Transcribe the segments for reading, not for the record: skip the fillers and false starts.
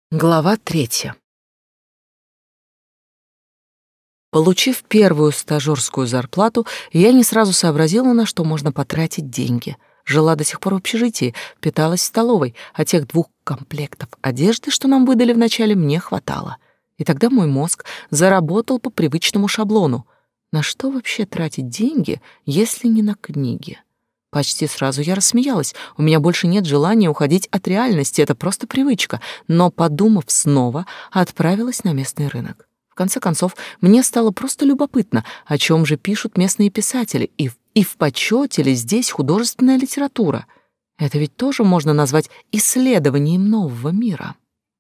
Глава 3. Получив первую стажёрскую зарплату, я не сразу сообразила, на что можно потратить деньги. Жила до сих пор в общежитии, питалась в столовой, а тех 2 комплектов одежды, что нам выдали вначале, мне хватало. И тогда мой мозг заработал по привычному шаблону. На что вообще тратить деньги, если не на книги? Почти сразу я рассмеялась. У меня больше нет желания уходить от реальности, это просто привычка. Но, подумав снова, отправилась на местный рынок. В конце концов, мне стало просто любопытно, о чем же пишут местные писатели, и в почете ли здесь художественная литература. Это ведь тоже можно назвать исследованием нового мира.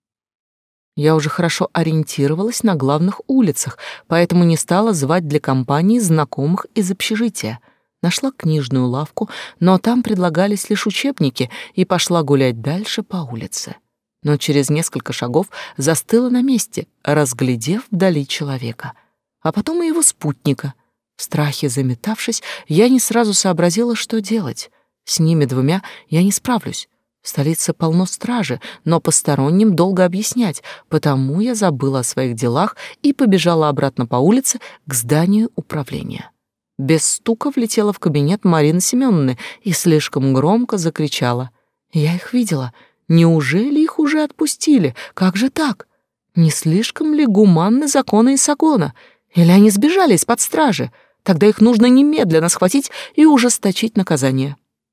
Я уже хорошо ориентировалась на главных улицах, поэтому не стала звать для компании знакомых из общежития. Нашла книжную лавку, но там предлагались лишь учебники, и пошла гулять дальше по улице. Но через несколько шагов застыла на месте, разглядев вдали человека, а потом и его спутника. В страхе заметавшись, я не сразу сообразила, что делать. С ними 2 я не справлюсь. В столице полно стражи, но посторонним долго объяснять, потому я забыла о своих делах и побежала обратно по улице к зданию управления. Без стука влетела в кабинет Марины Семёновны и слишком громко закричала. Я их видела. Неужели их уже отпустили? Как же так? Не слишком ли гуманны законы Исагона? Или они сбежали из-под стражи? Тогда их нужно немедленно схватить и ужесточить наказание.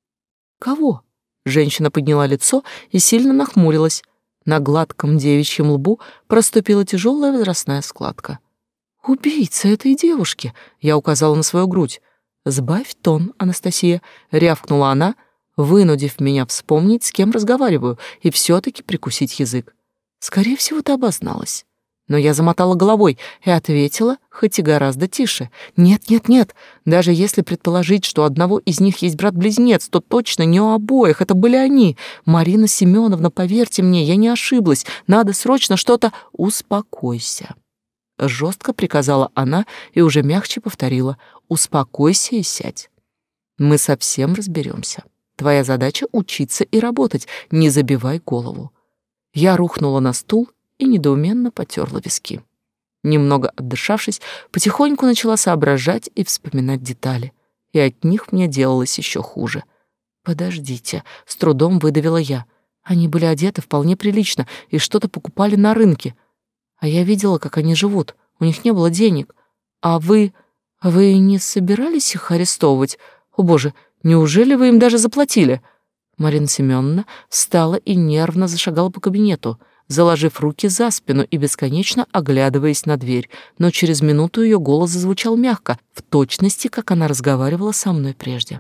Кого? Женщина подняла лицо и сильно нахмурилась. На гладком девичьем лбу проступила тяжелая возрастная складка. «Убийца этой девушки!» — я указала на свою грудь. «Сбавь тон, Анастасия!» — рявкнула она, вынудив меня вспомнить, с кем разговариваю, и все-таки прикусить язык. «Скорее всего, ты обозналась». Но я замотала головой и ответила, хоть и гораздо тише. «Нет, нет, нет. Даже если предположить, что у одного из них есть брат-близнец, то точно не у обоих. Это были они. Марина Семеновна, поверьте мне, я не ошиблась. Надо срочно что-то... Успокойся». Жестко приказала она и уже мягче повторила: «Успокойся и сядь. Мы совсем разберемся. Твоя задача — учиться и работать, не забивай голову». Я рухнула на стул и недоуменно потерла виски. Немного отдышавшись, потихоньку начала соображать и вспоминать детали, и от них мне делалось еще хуже. «Подождите», — с трудом выдавила я. «Они были одеты вполне прилично и что-то покупали на рынке. А я видела, как они живут. У них не было денег. А вы не собирались их арестовывать? О, боже, неужели вы им даже заплатили?» Марина Семеновна встала и нервно зашагала по кабинету, заложив руки за спину и бесконечно оглядываясь на дверь. Но через минуту ее голос зазвучал мягко, в точности, как она разговаривала со мной прежде.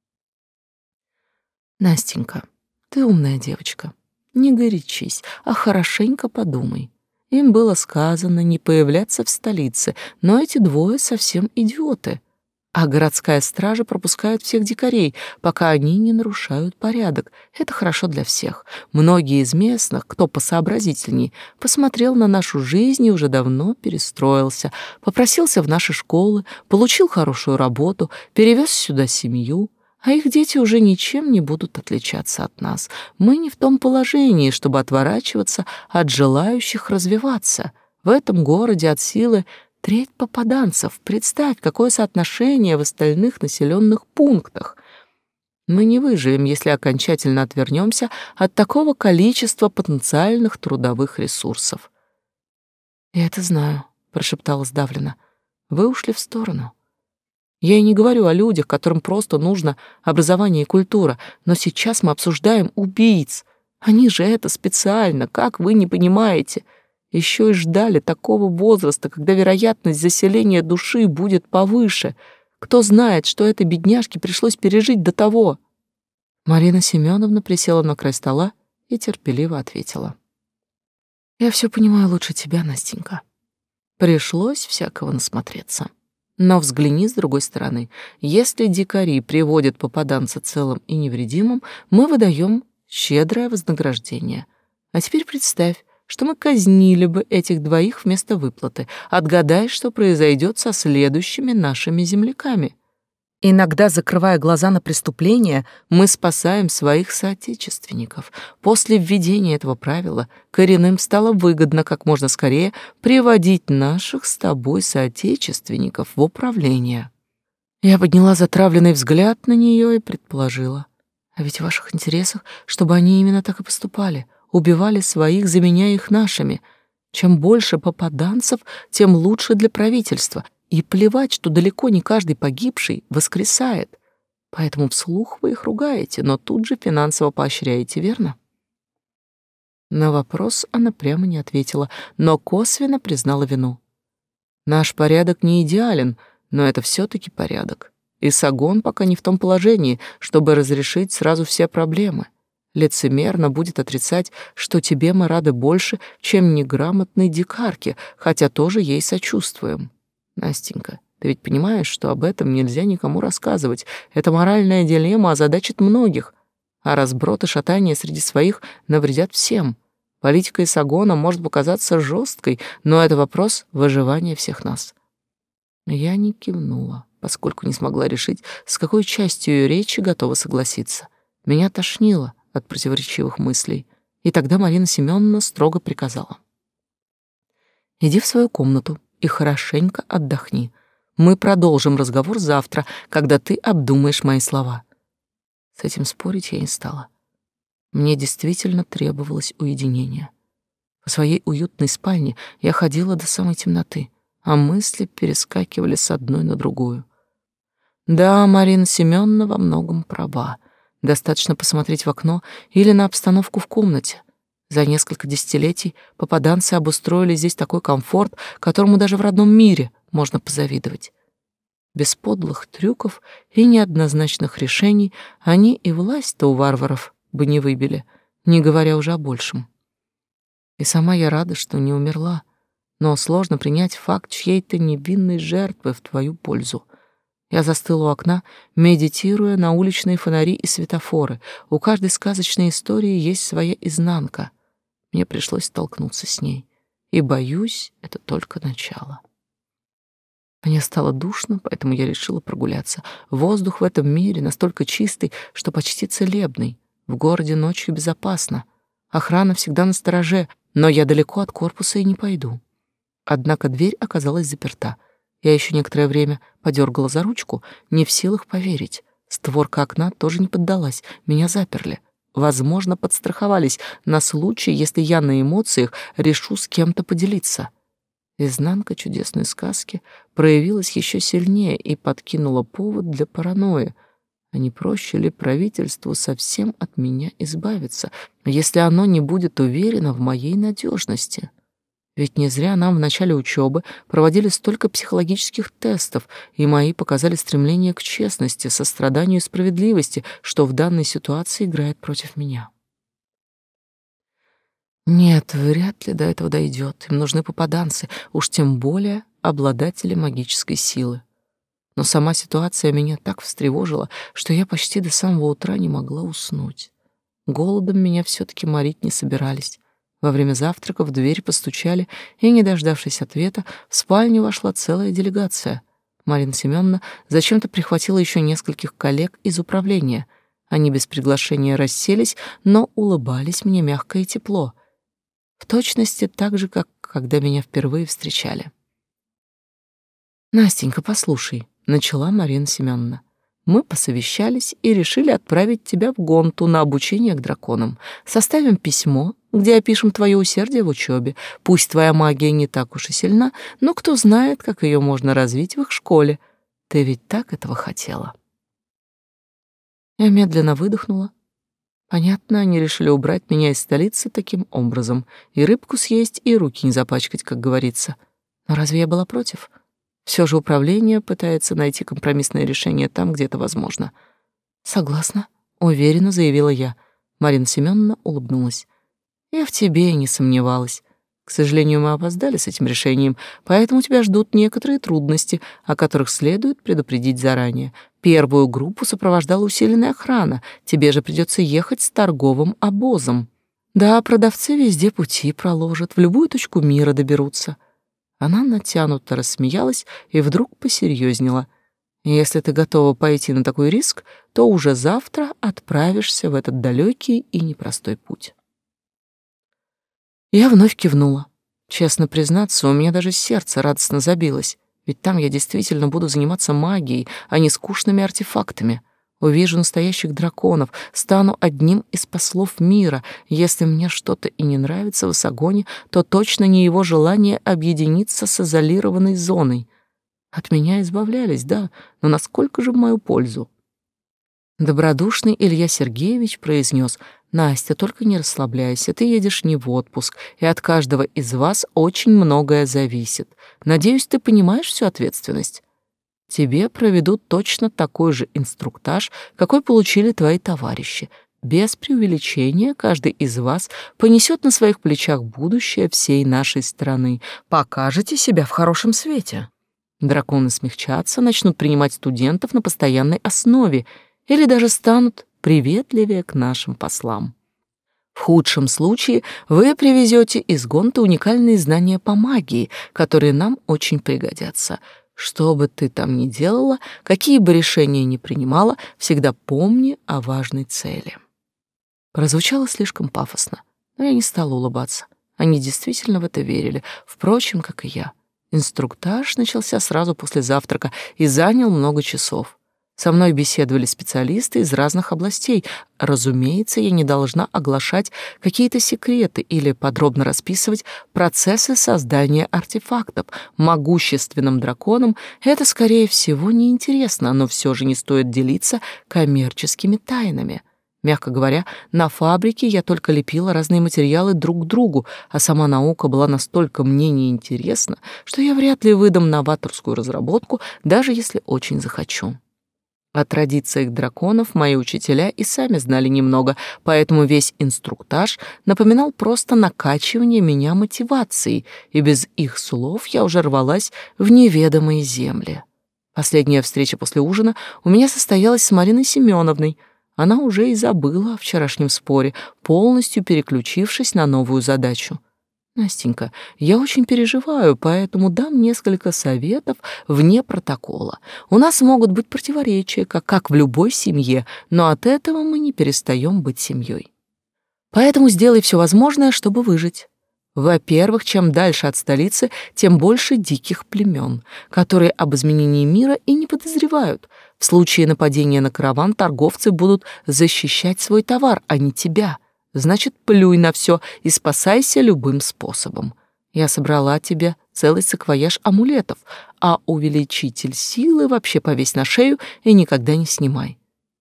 «Настенька, ты умная девочка. Не горячись, а хорошенько подумай. Им было сказано не появляться в столице, но эти 2 совсем идиоты. А городская стража пропускает всех дикарей, пока они не нарушают порядок. Это хорошо для всех. Многие из местных, кто посообразительней, посмотрел на нашу жизнь и уже давно перестроился, попросился в наши школы, получил хорошую работу, перевез сюда семью. А их дети уже ничем не будут отличаться от нас. Мы не в том положении, чтобы отворачиваться от желающих развиваться. В этом городе от силы 1/3 попаданцев. Представь, какое соотношение в остальных населенных пунктах. Мы не выживем, если окончательно отвернемся от такого количества потенциальных трудовых ресурсов. «Я это знаю», — прошептала сдавленно. «Вы ушли в сторону». Я и не говорю о людях, которым просто нужно образование и культура, но сейчас мы обсуждаем убийц. Они же это специально, как вы не понимаете. Еще и ждали такого возраста, когда вероятность заселения души будет повыше. Кто знает, что этой бедняжке пришлось пережить до того?» Марина Семеновна присела на край стола и терпеливо ответила: «Я все понимаю лучше тебя, Настенька. Пришлось всякого насмотреться. Но взгляни с другой стороны. Если дикари приводят попаданца целым и невредимым, мы выдаем щедрое вознаграждение. А теперь представь, что мы казнили бы этих 2 вместо выплаты. Отгадай, что произойдет со следующими нашими земляками». Иногда, закрывая глаза на преступления, мы спасаем своих соотечественников. После введения этого правила коренным стало выгодно как можно скорее приводить наших с тобой соотечественников в управление. Я подняла затравленный взгляд на нее и предположила: а ведь в ваших интересах, чтобы они именно так и поступали, убивали своих, заменяя их нашими. Чем больше попаданцев, тем лучше для правительства. И плевать, что далеко не каждый погибший воскресает. Поэтому вслух вы их ругаете, но тут же финансово поощряете, верно? На вопрос она прямо не ответила, но косвенно признала вину. Наш порядок не идеален, но это все-таки порядок. И Сагон пока не в том положении, чтобы разрешить сразу все проблемы. Лицемерно будет отрицать, что тебе мы рады больше, чем неграмотной дикарке, хотя тоже ей сочувствуем. Настенька, ты ведь понимаешь, что об этом нельзя никому рассказывать. Это моральная дилемма озадачит многих, а разброд и шатание среди своих навредят всем. Политика Исагона может показаться жесткой, но это вопрос выживания всех нас. Я не кивнула, поскольку не смогла решить, с какой частью ее речи готова согласиться. Меня тошнило от противоречивых мыслей, и тогда Марина Семеновна строго приказала: иди в свою комнату и хорошенько отдохни. Мы продолжим разговор завтра, когда ты обдумаешь мои слова. С этим спорить я не стала. Мне действительно требовалось уединение. По своей уютной спальне я ходила до самой темноты, а мысли перескакивали с одной на другую. Да, Марина Семеновна во многом права. Достаточно посмотреть в окно или на обстановку в комнате. За несколько десятилетий попаданцы обустроили здесь такой комфорт, которому даже в родном мире можно позавидовать. Без подлых трюков и неоднозначных решений они и власть-то у варваров бы не выбили, не говоря уже о большем. И сама я рада, что не умерла, но сложно принять факт чьей-то невинной жертвы в твою пользу. Я застыла у окна, медитируя на уличные фонари и светофоры. У каждой сказочной истории есть своя изнанка. Мне пришлось столкнуться с ней. И, боюсь, это только начало. Мне стало душно, поэтому я решила прогуляться. Воздух в этом мире настолько чистый, что почти целебный. В городе ночью безопасно. Охрана всегда настороже, но я далеко от корпуса и не пойду. Однако дверь оказалась заперта. Я еще некоторое время подергала за ручку, не в силах поверить. Створка окна тоже не поддалась, меня заперли. Возможно, подстраховались на случай, если я на эмоциях решу с кем-то поделиться. Изнанка чудесной сказки проявилась еще сильнее и подкинула повод для паранойи. А не проще ли правительству совсем от меня избавиться, если оно не будет уверено в моей надежности? Ведь не зря нам в начале учебы проводили столько психологических тестов, и мои показали стремление к честности, состраданию и справедливости, что в данной ситуации играет против меня. Нет, вряд ли до этого дойдет. Им нужны попаданцы, уж тем более обладатели магической силы. Но сама ситуация меня так встревожила, что я почти до самого утра не могла уснуть. Голодом меня все-таки морить не собирались. Во время завтрака в дверь постучали, и, не дождавшись ответа, в спальню вошла целая делегация. Марина Семеновна зачем-то прихватила еще нескольких коллег из управления. Они без приглашения расселись, но улыбались мне мягко и тепло. В точности так же, как когда меня впервые встречали. «Настенька, послушай», — начала Марина Семеновна. «Мы посовещались и решили отправить тебя в Гонту на обучение к драконам. Составим письмо, где опишем твое усердие в учебе. Пусть твоя магия не так уж и сильна, но кто знает, как ее можно развить в их школе. Ты ведь так этого хотела». Я медленно выдохнула. Понятно, они решили убрать меня из столицы таким образом. И рыбку съесть, и руки не запачкать, как говорится. Но разве я была против? Все же управление пытается найти компромиссное решение там, где это возможно. «Согласна», — уверенно заявила я. Марина Семеновна улыбнулась. «Я в тебе и не сомневалась. К сожалению, мы опоздали с этим решением, поэтому тебя ждут некоторые трудности, о которых следует предупредить заранее. Первую группу сопровождала усиленная охрана, тебе же придется ехать с торговым обозом. Да, продавцы везде пути проложат, в любую точку мира доберутся». Она натянуто рассмеялась и вдруг посерьезнела. Если ты готова пойти на такой риск, то уже завтра отправишься в этот далекий и непростой путь. Я вновь кивнула. Честно признаться, у меня даже сердце радостно забилось, ведь там я действительно буду заниматься магией, а не скучными артефактами. Увижу настоящих драконов, стану одним из послов мира. Если мне что-то и не нравится в Исагоне, то точно не его желание объединиться с изолированной зоной. От меня избавлялись, да, но насколько же в мою пользу? Добродушный Илья Сергеевич произнес: «Настя, только не расслабляйся, ты едешь не в отпуск, и от каждого из вас очень многое зависит. Надеюсь, ты понимаешь всю ответственность. Тебе проведут точно такой же инструктаж, какой получили твои товарищи. Без преувеличения каждый из вас понесет на своих плечах будущее всей нашей страны. Покажете себя в хорошем свете». Драконы смягчатся, начнут принимать студентов на постоянной основе или даже станут приветливее к нашим послам. В худшем случае вы привезете из Гонта уникальные знания по магии, которые нам очень пригодятся. Что бы ты там ни делала, какие бы решения ни принимала, всегда помни о важной цели. Прозвучало слишком пафосно, но я не стала улыбаться. Они действительно в это верили, впрочем, как и я. Инструктаж начался сразу после завтрака и занял много часов. Со мной беседовали специалисты из разных областей. Разумеется, я не должна оглашать какие-то секреты или подробно расписывать процессы создания артефактов. Могущественным драконам это, скорее всего, неинтересно, но все же не стоит делиться коммерческими тайнами. Мягко говоря, на фабрике я только лепила разные материалы друг к другу, а сама наука была настолько мне неинтересна, что я вряд ли выдам новаторскую разработку, даже если очень захочу. О традициях драконов мои учителя и сами знали немного, поэтому весь инструктаж напоминал просто накачивание меня мотивацией, и без их слов я уже рвалась в неведомые земли. Последняя встреча после ужина у меня состоялась с Мариной Семеновной. Она уже и забыла о вчерашнем споре, полностью переключившись на новую задачу. «Настенька, я очень переживаю, поэтому дам несколько советов вне протокола. У нас могут быть противоречия, как в любой семье, но от этого мы не перестаем быть семьей. Поэтому сделай все возможное, чтобы выжить. Во-первых, чем дальше от столицы, тем больше диких племен, которые об изменении мира и не подозревают. В случае нападения на караван торговцы будут защищать свой товар, а не тебя. Значит, плюй на все и спасайся любым способом. Я собрала тебе целый саквояж амулетов, а увеличитель силы вообще повесь на шею и никогда не снимай.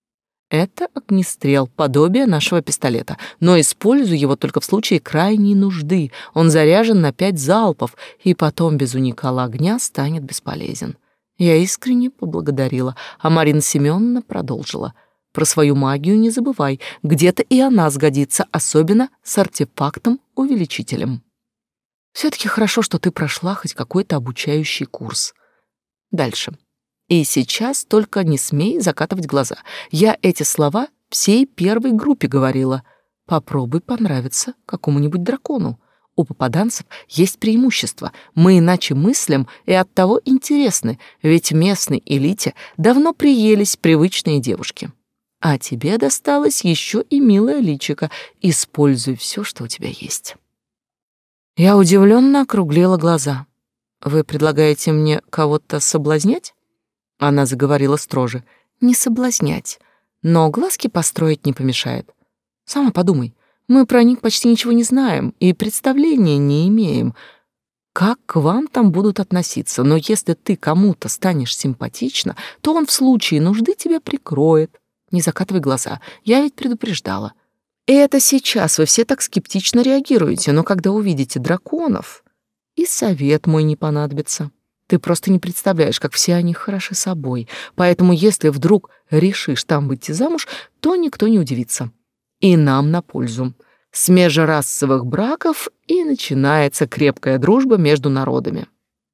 Это огнестрел, подобие нашего пистолета, но используй его только в случае крайней нужды. Он заряжен на 5 залпов, и потом без уникала огня станет бесполезен. Я искренне поблагодарила, а Марина Семеновна продолжила. Про свою магию не забывай, где-то и она сгодится, особенно с артефактом-увеличителем. Все-таки хорошо, что ты прошла хоть какой-то обучающий курс. Дальше. И сейчас только не смей закатывать глаза. Я эти слова всей первой группе говорила. Попробуй понравиться какому-нибудь дракону. У попаданцев есть преимущество. Мы иначе мыслим и оттого интересны, ведь местной элите давно приелись привычные девушки. А тебе досталось еще и милое личико. Используй все, что у тебя есть. Я удивленно округлила глаза. Вы предлагаете мне кого-то соблазнять? Она заговорила строже. Не соблазнять, но глазки построить не помешает. Сама подумай, мы про них почти ничего не знаем и представления не имеем, как к вам там будут относиться, но если ты кому-то станешь симпатична, то он в случае нужды тебя прикроет. Не закатывай глаза, я ведь предупреждала. И это сейчас вы все так скептично реагируете, но когда увидите драконов, и совет мой не понадобится. Ты просто не представляешь, как все они хороши собой, поэтому если вдруг решишь там выйти замуж, то никто не удивится. И нам на пользу. С межрасовых браков и начинается крепкая дружба между народами.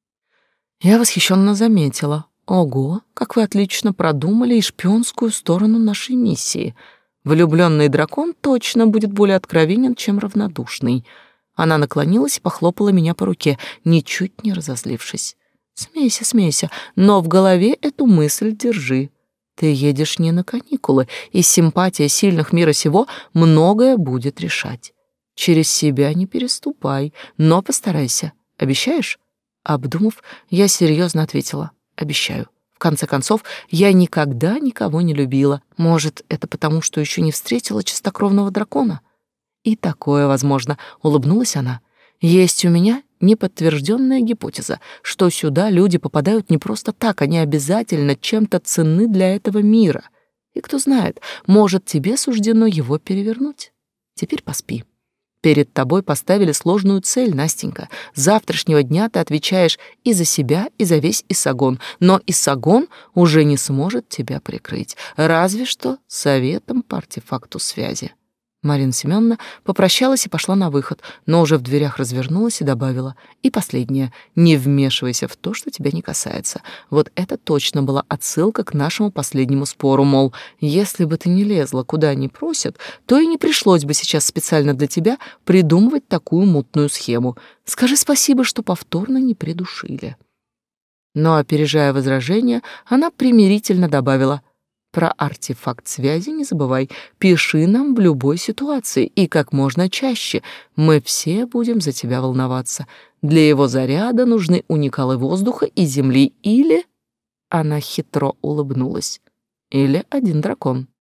Я восхищенно заметила. Ого, как вы отлично продумали и шпионскую сторону нашей миссии. Влюбленный дракон точно будет более откровенен, чем равнодушный. Она наклонилась и похлопала меня по руке, ничуть не разозлившись. Смейся, смейся, но в голове эту мысль держи. Ты едешь не на каникулы, и симпатия сильных мира сего многое будет решать. Через себя не переступай, но постарайся. Обещаешь? Обдумав, я серьезно ответила: обещаю. В конце концов, я никогда никого не любила. Может, это потому, что еще не встретила чистокровного дракона? И такое возможно, улыбнулась она. Есть у меня неподтвержденная гипотеза, что сюда люди попадают не просто так, они обязательно чем-то ценны для этого мира. И кто знает, может, тебе суждено его перевернуть. Теперь поспи. Перед тобой поставили сложную цель, Настенька. С завтрашнего дня ты отвечаешь и за себя, и за весь Иссагон. Но Иссагон уже не сможет тебя прикрыть, разве что советом по артефакту связи. Марина Семеновна попрощалась и пошла на выход, но уже в дверях развернулась и добавила: и последнее, не вмешивайся в то, что тебя не касается. Вот это точно была отсылка к нашему последнему спору, мол, если бы ты не лезла, куда они просят, то и не пришлось бы сейчас специально для тебя придумывать такую мутную схему. Скажи спасибо, что повторно не придушили. Но, опережая возражения, она примирительно добавила: про артефакт связи не забывай, пиши нам в любой ситуации и как можно чаще. Мы все будем за тебя волноваться. Для его заряда нужны уникалы воздуха и земли или...» Она хитро улыбнулась. «Или один дракон».